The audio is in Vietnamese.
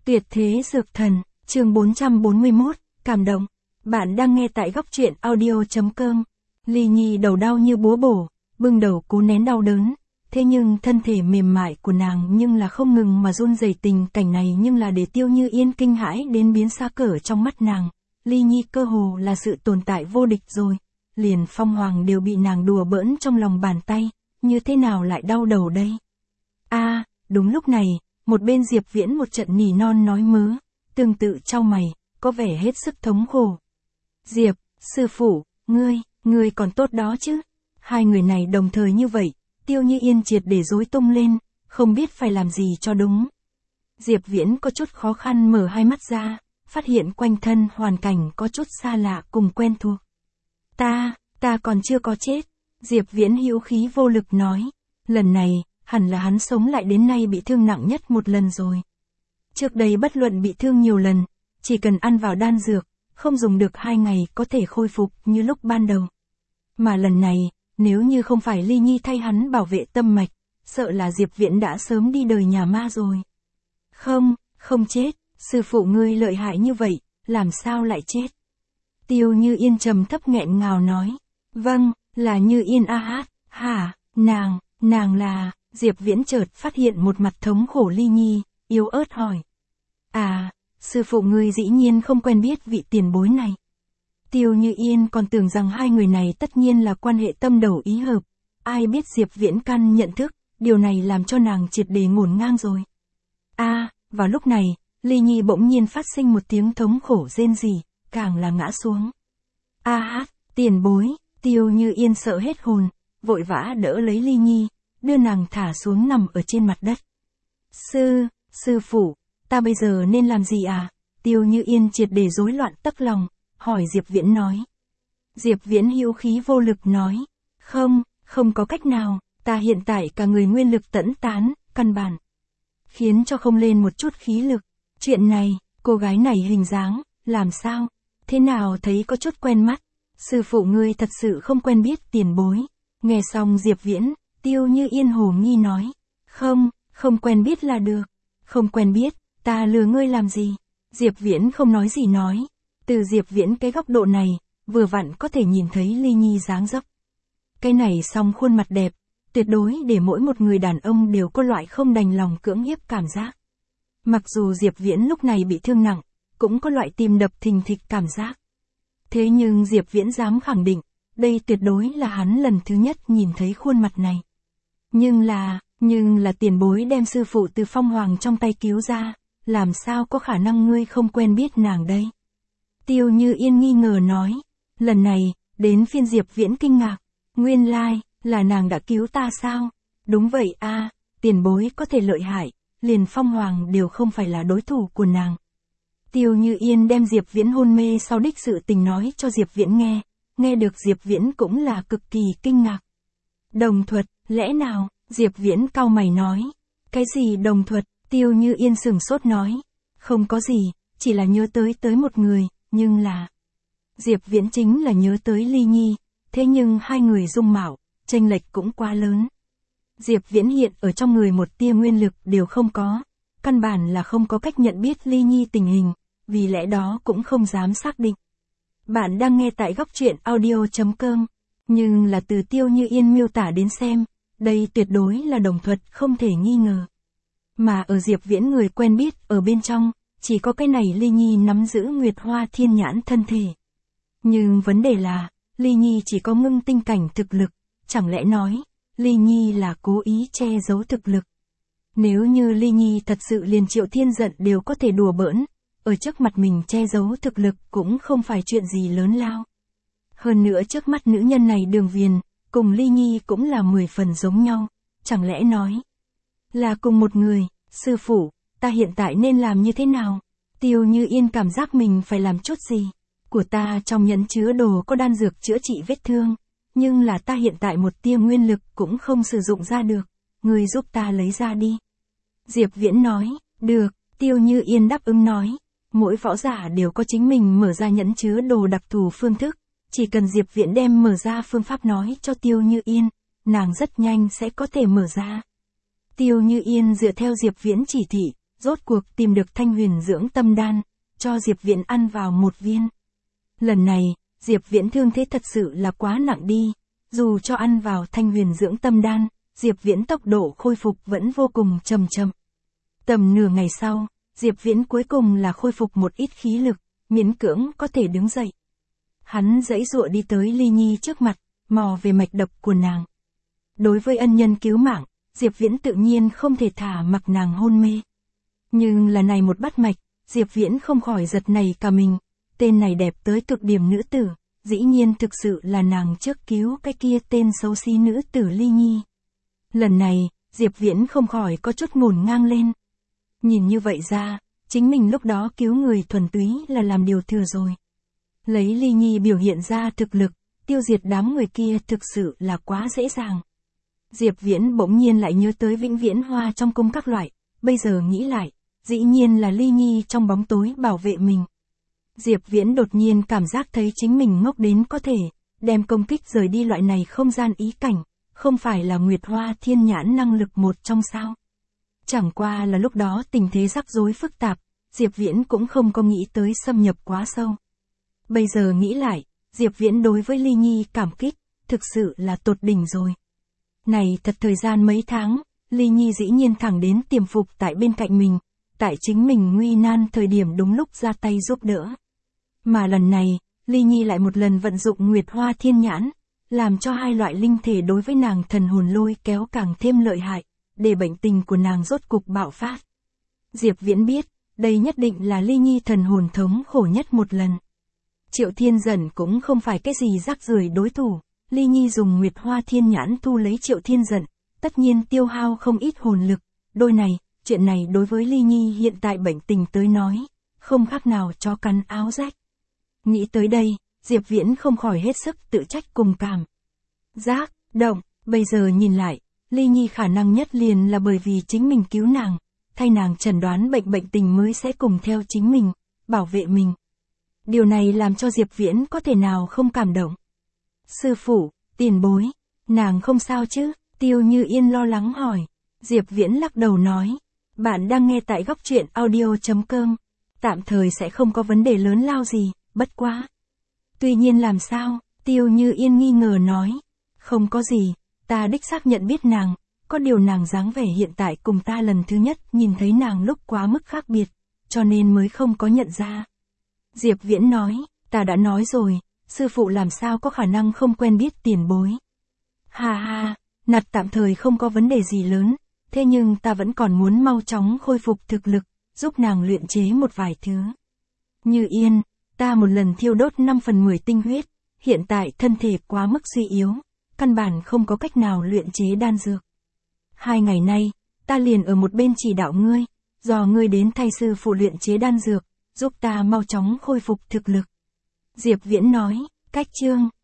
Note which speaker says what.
Speaker 1: Tuyệt thế dược thần, chương 441, cảm động. Bạn đang nghe tại góc truyện audio.com. Ly Nhi đầu đau như búa bổ, bưng đầu cố nén đau đớn. Thế nhưng thân thể mềm mại của nàng nhưng là không ngừng mà run rẩy, tình cảnh này nhưng là để Tiêu Như Yên kinh hãi đến biến xa cỡ trong mắt nàng. Ly Nhi cơ hồ là sự tồn tại vô địch rồi. Liền Phong Hoàng đều bị nàng đùa bỡn trong lòng bàn tay, như thế nào lại đau đầu đây? Đúng lúc này, một bên Diệp Viễn một trận nỉ non nói mớ, tương tự chau mày, có vẻ hết sức thống khổ. Diệp, sư phụ, ngươi còn tốt đó chứ? Hai người này đồng thời như vậy, Tiêu Như Yên triệt để rối tung lên, không biết phải làm gì cho đúng. Diệp Viễn có chút khó khăn mở hai mắt ra, phát hiện quanh thân hoàn cảnh có chút xa lạ cùng quen thuộc. Ta còn chưa có chết. Diệp Viễn hữu khí vô lực nói, lần này, hẳn là hắn sống lại đến nay bị thương nặng nhất một lần rồi. Trước đây bất luận bị thương nhiều lần, chỉ cần ăn vào đan dược, không dùng được 2 ngày có thể khôi phục như lúc ban đầu. Mà lần này, nếu như không phải Ly Nhi thay hắn bảo vệ tâm mạch, sợ là Diệp Viễn đã sớm đi đời nhà ma rồi. Không chết, sư phụ ngươi lợi hại như vậy, làm sao lại chết? Tiêu Như Yên trầm thấp nghẹn ngào nói, vâng, là Như Yên hả, nàng là... Diệp Viễn chợt phát hiện một mặt thống khổ Ly Nhi, yếu ớt hỏi. Sư phụ ngươi dĩ nhiên không quen biết vị tiền bối này. Tiêu Như Yên còn tưởng rằng hai người này tất nhiên là quan hệ tâm đầu ý hợp. Ai biết Diệp Viễn căn nhận thức, điều này làm cho nàng triệt để ngổn ngang rồi. Vào lúc này, Ly Nhi bỗng nhiên phát sinh một tiếng thống khổ rên rỉ, càng là ngã xuống. Tiền bối, Tiêu Như Yên sợ hết hồn, vội vã đỡ lấy Ly Nhi, đưa nàng thả xuống nằm ở trên mặt đất. Sư phụ, ta bây giờ nên làm gì à? Tiêu Như Yên triệt để rối loạn tấc lòng, hỏi Diệp Viễn nói. Diệp Viễn hữu khí vô lực nói, không có cách nào, ta hiện tại cả người nguyên lực tẫn tán, căn bản khiến cho không lên một chút khí lực. Chuyện này, cô gái này hình dáng, làm sao? Thế nào thấy có chút quen mắt? Sư phụ ngươi thật sự không quen biết tiền bối. Nghe xong Diệp Viễn, Tiêu Như Yên hồ nghi nói, không quen biết là được, không quen biết, ta lừa ngươi làm gì? Diệp Viễn không nói gì nói, từ Diệp Viễn cái góc độ này, vừa vặn có thể nhìn thấy Ly Nhi dáng dấp. Cái này song khuôn mặt đẹp, tuyệt đối để mỗi một người đàn ông đều có loại không đành lòng cưỡng hiếp cảm giác. Mặc dù Diệp Viễn lúc này bị thương nặng, cũng có loại tim đập thình thịch cảm giác. Thế nhưng Diệp Viễn dám khẳng định, đây tuyệt đối là hắn lần thứ nhất nhìn thấy khuôn mặt này. Nhưng là tiền bối đem sư phụ từ Phong Hoàng trong tay cứu ra, làm sao có khả năng ngươi không quen biết nàng đây? Tiêu Như Yên nghi ngờ nói, lần này, đến phiên Diệp Viễn kinh ngạc, nguyên lai, là nàng đã cứu ta sao? Đúng vậy tiền bối có thể lợi hại, liền Phong Hoàng đều không phải là đối thủ của nàng. Tiêu Như Yên đem Diệp Viễn hôn mê sau đích sự tình nói cho Diệp Viễn nghe được Diệp Viễn cũng là cực kỳ kinh ngạc. Đồng thuật, lẽ nào? Diệp Viễn cau mày nói. Cái gì đồng thuật? Tiêu Như Yên sửng sốt nói. Không có gì, chỉ là nhớ tới một người, nhưng là... Diệp Viễn chính là nhớ tới Ly Nhi, thế nhưng hai người dung mạo, chênh lệch cũng quá lớn. Diệp Viễn hiện ở trong người một tia nguyên lực đều không có, căn bản là không có cách nhận biết Ly Nhi tình hình, vì lẽ đó cũng không dám xác định. Bạn đang nghe tại góc truyện audio.com, nhưng là từ Tiêu Như Yên miêu tả đến xem, đây tuyệt đối là đồng thuật không thể nghi ngờ. Mà ở Diệp Viễn người quen biết ở bên trong, chỉ có cái này Ly Nhi nắm giữ Nguyệt Hoa Thiên Nhãn thân thể. Nhưng vấn đề là, Ly Nhi chỉ có ngưng tinh cảnh thực lực, chẳng lẽ nói, Ly Nhi là cố ý che giấu thực lực. Nếu như Ly Nhi thật sự liền Triệu Thiên Giận đều có thể đùa bỡn, ở trước mặt mình che giấu thực lực cũng không phải chuyện gì lớn lao. Hơn nữa trước mắt nữ nhân này Đường Viền, cùng Ly Nhi cũng là 10 phần giống nhau, chẳng lẽ nói là cùng một người? Sư phụ, ta hiện tại nên làm như thế nào? Tiêu Như Yên cảm giác mình phải làm chút gì? Của ta trong nhẫn chứa đồ có đan dược chữa trị vết thương, nhưng là ta hiện tại một tia nguyên lực cũng không sử dụng ra được, người giúp ta lấy ra đi. Diệp Viễn nói, được, Tiêu Như Yên đáp ứng nói, mỗi võ giả đều có chính mình mở ra nhẫn chứa đồ đặc thù phương thức, chỉ cần Diệp Viễn đem mở ra phương pháp nói cho Tiêu Như Yên, nàng rất nhanh sẽ có thể mở ra. Tiêu Như Yên dựa theo Diệp Viễn chỉ thị, rốt cuộc tìm được Thanh Huyền dưỡng tâm đan, cho Diệp Viễn ăn vào một viên. Lần này, Diệp Viễn thương thế thật sự là quá nặng đi, dù cho ăn vào Thanh Huyền dưỡng tâm đan, Diệp Viễn tốc độ khôi phục vẫn vô cùng chậm chậm. Tầm nửa ngày sau, Diệp Viễn cuối cùng là khôi phục một ít khí lực, miễn cưỡng có thể đứng dậy. Hắn giãy giụa đi tới Ly Nhi trước mặt, mò về mạch đập của nàng. Đối với ân nhân cứu mạng, Diệp Viễn tự nhiên không thể thả mặc nàng hôn mê. Nhưng là này một bắt mạch, Diệp Viễn không khỏi giật nảy cả mình, tên này đẹp tới cực điểm nữ tử, dĩ nhiên thực sự là nàng trước cứu cái kia tên xấu xí nữ tử Ly Nhi. Lần này, Diệp Viễn không khỏi có chút ngổn ngang lên. Nhìn như vậy ra, chính mình lúc đó cứu người thuần túy là làm điều thừa rồi. Lấy Ly Nhi biểu hiện ra thực lực, tiêu diệt đám người kia thực sự là quá dễ dàng. Diệp Viễn bỗng nhiên lại nhớ tới Vĩnh Viễn Hoa trong cung các loại, bây giờ nghĩ lại, dĩ nhiên là Ly Nhi trong bóng tối bảo vệ mình. Diệp Viễn đột nhiên cảm giác thấy chính mình ngốc đến có thể, đem công kích rời đi loại này không gian ý cảnh, không phải là Nguyệt Hoa Thiên Nhãn năng lực một trong sao. Chẳng qua là lúc đó tình thế rắc rối phức tạp, Diệp Viễn cũng không có nghĩ tới xâm nhập quá sâu. Bây giờ nghĩ lại, Diệp Viễn đối với Ly Nhi cảm kích, thực sự là tột đỉnh rồi. Này thật thời gian mấy tháng, Ly Nhi dĩ nhiên thẳng đến tiềm phục tại bên cạnh mình, tại chính mình nguy nan thời điểm đúng lúc ra tay giúp đỡ. Mà lần này, Ly Nhi lại một lần vận dụng Nguyệt Hoa Thiên Nhãn, làm cho hai loại linh thể đối với nàng thần hồn lôi kéo càng thêm lợi hại, để bệnh tình của nàng rốt cục bạo phát. Diệp Viễn biết, đây nhất định là Ly Nhi thần hồn thống khổ nhất một lần. Triệu Thiên Dận cũng không phải cái gì rác rưởi đối thủ, Ly Nhi dùng Nguyệt Hoa Thiên Nhãn thu lấy Triệu Thiên Dận, tất nhiên tiêu hao không ít hồn lực, đôi này, chuyện này đối với Ly Nhi hiện tại bệnh tình tới nói, không khác nào chó cắn áo rách. Nghĩ tới đây, Diệp Viễn không khỏi hết sức tự trách cùng cảm. Giác, động, bây giờ nhìn lại, Ly Nhi khả năng nhất liền là bởi vì chính mình cứu nàng, thay nàng chẩn đoán bệnh tình mới sẽ cùng theo chính mình, bảo vệ mình. Điều này làm cho Diệp Viễn có thể nào không cảm động. Sư phụ, tiền bối, nàng không sao chứ? Tiêu Như Yên lo lắng hỏi. Diệp Viễn lắc đầu nói, bạn đang nghe tại góc truyện audio.com, tạm thời sẽ không có vấn đề lớn lao gì, bất quá. Tuy nhiên làm sao? Tiêu Như Yên nghi ngờ nói, không có gì, ta đích xác nhận biết nàng, có điều nàng dáng vẻ hiện tại cùng ta lần thứ nhất nhìn thấy nàng lúc quá mức khác biệt, cho nên mới không có nhận ra. Diệp Viễn nói, ta đã nói rồi, sư phụ làm sao có khả năng không quen biết tiền bối. Ha ha, nạt tạm thời không có vấn đề gì lớn, thế nhưng ta vẫn còn muốn mau chóng khôi phục thực lực, giúp nàng luyện chế một vài thứ. Như Yên, ta một lần thiêu đốt 5/10 tinh huyết, hiện tại thân thể quá mức suy yếu, căn bản không có cách nào luyện chế đan dược. 2 ngày nay, ta liền ở một bên chỉ đạo ngươi, do ngươi đến thay sư phụ luyện chế đan dược, giúp ta mau chóng khôi phục thực lực. Diệp Viễn nói, cách chương.